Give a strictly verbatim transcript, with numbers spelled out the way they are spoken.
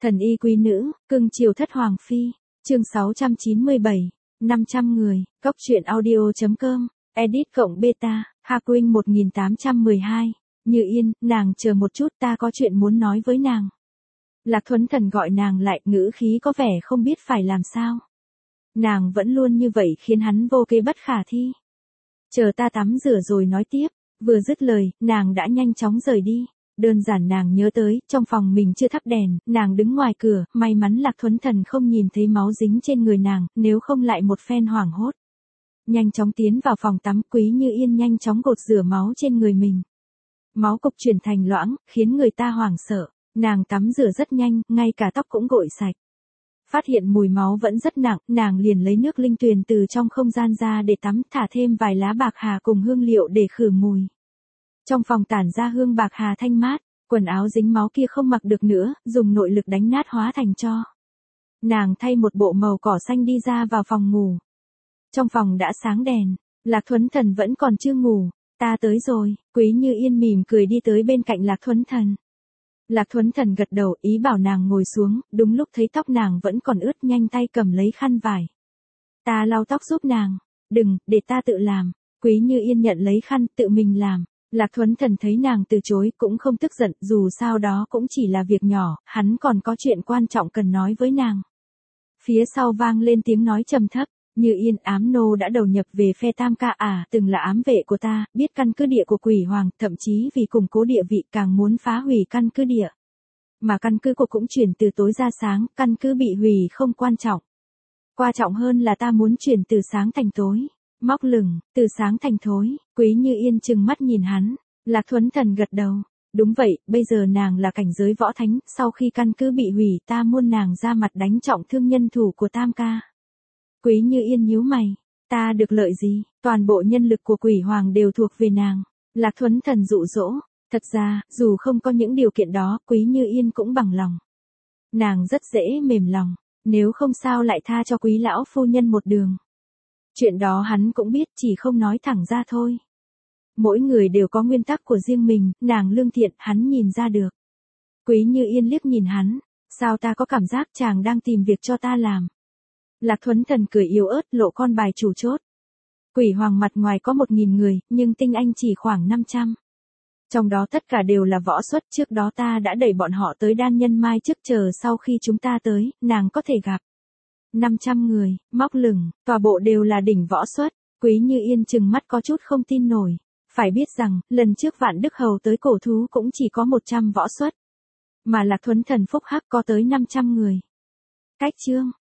Thần y quý nữ, cưng chiều thất hoàng phi, chương sáu trăm chín mươi bảy, năm trăm người, góc truyện audio.com, edit cộng beta, Haquin một nghìn tám trăm mười hai, Như Yên, nàng chờ một chút ta có chuyện muốn nói với nàng. Lạc Thuấn Thần gọi nàng lại, ngữ khí có vẻ không biết phải làm sao. Nàng vẫn luôn như vậy khiến hắn vô kế bất khả thi. Chờ ta tắm rửa rồi nói tiếp, vừa dứt lời, nàng đã nhanh chóng rời đi. Đơn giản nàng nhớ tới, trong phòng mình chưa thắp đèn, nàng đứng ngoài cửa, may mắn Lạc Thuấn Thần không nhìn thấy máu dính trên người nàng, nếu không lại một phen hoảng hốt. Nhanh chóng tiến vào phòng tắm, Quý Như Yên nhanh chóng gột rửa máu trên người mình. Máu cục chuyển thành loãng, khiến người ta hoảng sợ, nàng tắm rửa rất nhanh, ngay cả tóc cũng gội sạch. Phát hiện mùi máu vẫn rất nặng, nàng liền lấy nước linh tuyền từ trong không gian ra để tắm, thả thêm vài lá bạc hà cùng hương liệu để khử mùi. Trong phòng tản ra hương bạc hà thanh mát, quần áo dính máu kia không mặc được nữa, dùng nội lực đánh nát hóa thành tro. Nàng thay một bộ màu cỏ xanh đi ra vào phòng ngủ. Trong phòng đã sáng đèn, Lạc Thuấn Thần vẫn còn chưa ngủ, ta tới rồi, Quý Như Yên mỉm cười đi tới bên cạnh Lạc Thuấn Thần. Lạc Thuấn Thần gật đầu, ý bảo nàng ngồi xuống, đúng lúc thấy tóc nàng vẫn còn ướt, nhanh tay cầm lấy khăn vải. Ta lau tóc giúp nàng, đừng, để ta tự làm. Quý Như Yên nhận lấy khăn, tự mình làm. Lạc Thuấn Thần thấy nàng từ chối cũng không tức giận, dù sao đó cũng chỉ là việc nhỏ, hắn còn có chuyện quan trọng cần nói với nàng. Phía sau vang lên tiếng nói trầm thấp, Như Yên, ám nô đã đầu nhập về phe Tam Ca à, từng là ám vệ của ta, biết căn cứ địa của Quỷ Hoàng, thậm chí vì củng cố địa vị càng muốn phá hủy căn cứ địa. Mà căn cứ của cũng chuyển từ tối ra sáng, căn cứ bị hủy không quan trọng. Quan trọng hơn là ta muốn chuyển từ sáng thành tối. Móc lửng, từ sáng thành thối, Quý Như Yên trừng mắt nhìn hắn, Lạc Thuấn Thần gật đầu. Đúng vậy, bây giờ nàng là cảnh giới võ thánh, sau khi căn cứ bị hủy ta muôn nàng ra mặt đánh trọng thương nhân thủ của Tam Ca. Quý Như Yên nhíu mày, ta được lợi gì, toàn bộ nhân lực của Quỷ Hoàng đều thuộc về nàng. Lạc Thuấn Thần dụ dỗ, thật ra, dù không có những điều kiện đó, Quý Như Yên cũng bằng lòng. Nàng rất dễ mềm lòng, nếu không sao lại tha cho Quý lão phu nhân một đường. Chuyện đó hắn cũng biết, chỉ không nói thẳng ra thôi. Mỗi người đều có nguyên tắc của riêng mình, nàng lương thiện, hắn nhìn ra được. Quý Như Yên liếc nhìn hắn, sao ta có cảm giác chàng đang tìm việc cho ta làm. Lạc Thuấn Thần cười yếu ớt, lộ con bài chủ chốt. Quỷ Hoàng mặt ngoài có một nghìn người, nhưng tinh anh chỉ khoảng năm trăm. Trong đó tất cả đều là võ xuất, trước đó ta đã đẩy bọn họ tới Đan Nhân Mai trước, chờ sau khi chúng ta tới, nàng có thể gặp. năm trăm người, móc lửng, tòa bộ đều là đỉnh võ xuất. Quý Như Yên trừng mắt có chút không tin nổi. Phải biết rằng, lần trước Vạn Đức Hầu tới cổ thú cũng chỉ có một trăm võ xuất. Mà Lạc Thuấn Thần phúc hắc có tới năm trăm người. Cách chương,